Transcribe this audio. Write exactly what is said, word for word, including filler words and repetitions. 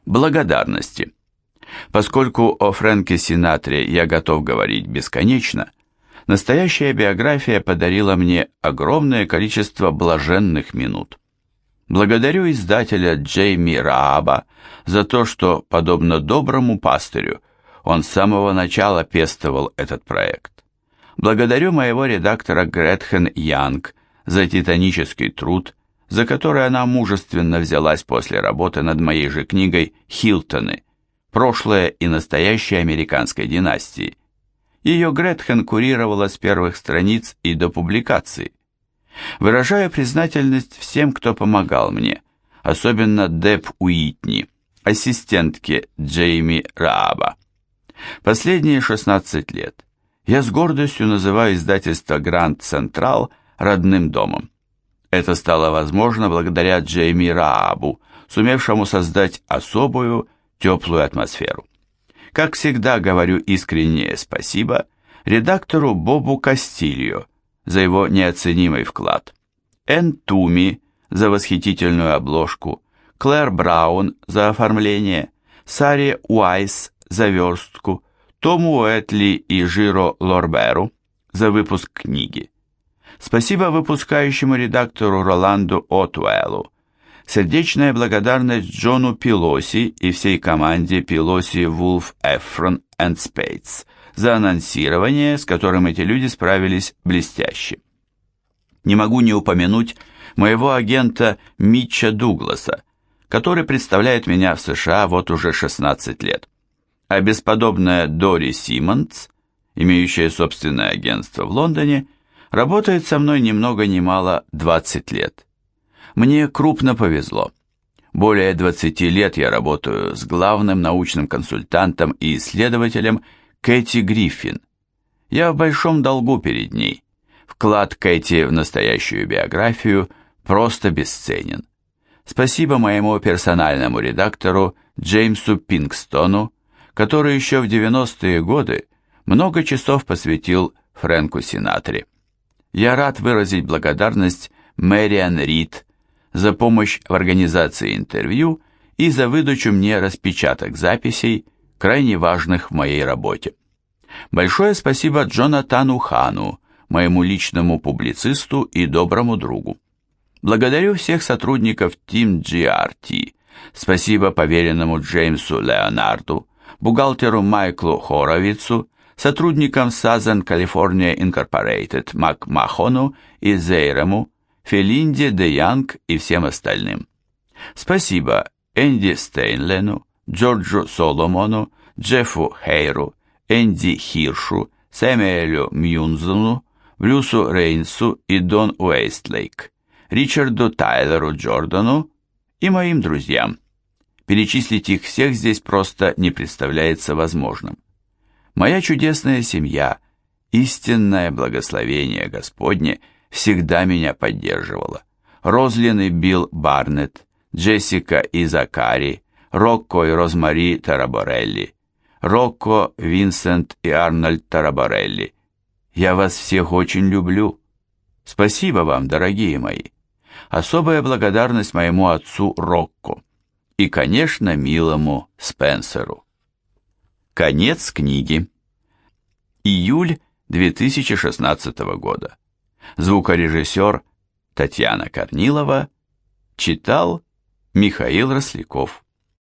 Благодарности. Поскольку о Фрэнке Синатре я готов говорить бесконечно, настоящая биография подарила мне огромное количество блаженных минут. Благодарю издателя Джейми Рааба за то, что, подобно доброму пастырю, он с самого начала пестовал этот проект. Благодарю моего редактора Гретхен Янг за титанический труд, за который она мужественно взялась после работы над моей же книгой «Хилтоны. Прошлое и настоящее американской династии». Ее Гретхен курировала с первых страниц и до публикации. Выражаю признательность всем, кто помогал мне, особенно Деб Уитни, ассистентке Джейми Рааба. Последние шестнадцать лет я с гордостью называю издательство Гранд Централ родным домом. Это стало возможно благодаря Джейми Раабу, сумевшему создать особую, теплую атмосферу. Как всегда говорю искреннее спасибо редактору Бобу Кастильо за его неоценимый вклад, Энн Туми за восхитительную обложку, Клэр Браун за оформление, Саре Уайс за верстку, Тому Уэтли и Жиро Лорберу за выпуск книги. Спасибо выпускающему редактору Роланду Отуэллу. Сердечная благодарность Джону Пилоси и всей команде Пилоси, Вулф, Эфрон и Спейтс за анонсирование, с которым эти люди справились блестяще. Не могу не упомянуть моего агента Митча Дугласа, который представляет меня в США вот уже шестнадцать лет. А бесподобная Дори Симмонс, имеющая собственное агентство в Лондоне, работает со мной ни много ни мало двадцать лет. Мне крупно повезло. Более двадцати лет я работаю с главным научным консультантом и исследователем Кэти Гриффин. Я в большом долгу перед ней. Вклад Кэти в настоящую биографию просто бесценен. Спасибо моему персональному редактору Джеймсу Пингстону, который еще в девяностые годы много часов посвятил Фрэнку Синатре. Я рад выразить благодарность Мэриан Рид за помощь в организации интервью и за выдачу мне распечаток записей, крайне важных в моей работе. Большое спасибо Джонатану Хану, моему личному публицисту и доброму другу. Благодарю всех сотрудников Team джи ар ти, спасибо поверенному Джеймсу Леонарду, бухгалтеру Майклу Хоровицу, сотрудникам Southern California Incorporated Мак Махону и Зейрему, Фелинде де Янг и всем остальным. Спасибо Энди Стейнлену, Джорджу Соломону, Джеффу Хейру, Энди Хиршу, Сэмюэлю Мьюнзену, Брюсу Рейнсу и Дон Уэйстлейк, Ричарду Тайлеру Джордану и моим друзьям. Перечислить их всех здесь просто не представляется возможным. Моя чудесная семья, истинное благословение Господне, всегда меня поддерживала. Розлин и Билл Барнетт, Джессика и Закари, Рокко и Розмари Тараборелли, Рокко, Винсент и Арнольд Тараборелли. Я вас всех очень люблю. Спасибо вам, дорогие мои. Особая благодарность моему отцу Рокко и, конечно, милому Спенсеру. Конец книги. Июль две тысячи шестнадцатого года. Звукорежиссер Татьяна Корнилова читал Михаил Росляков.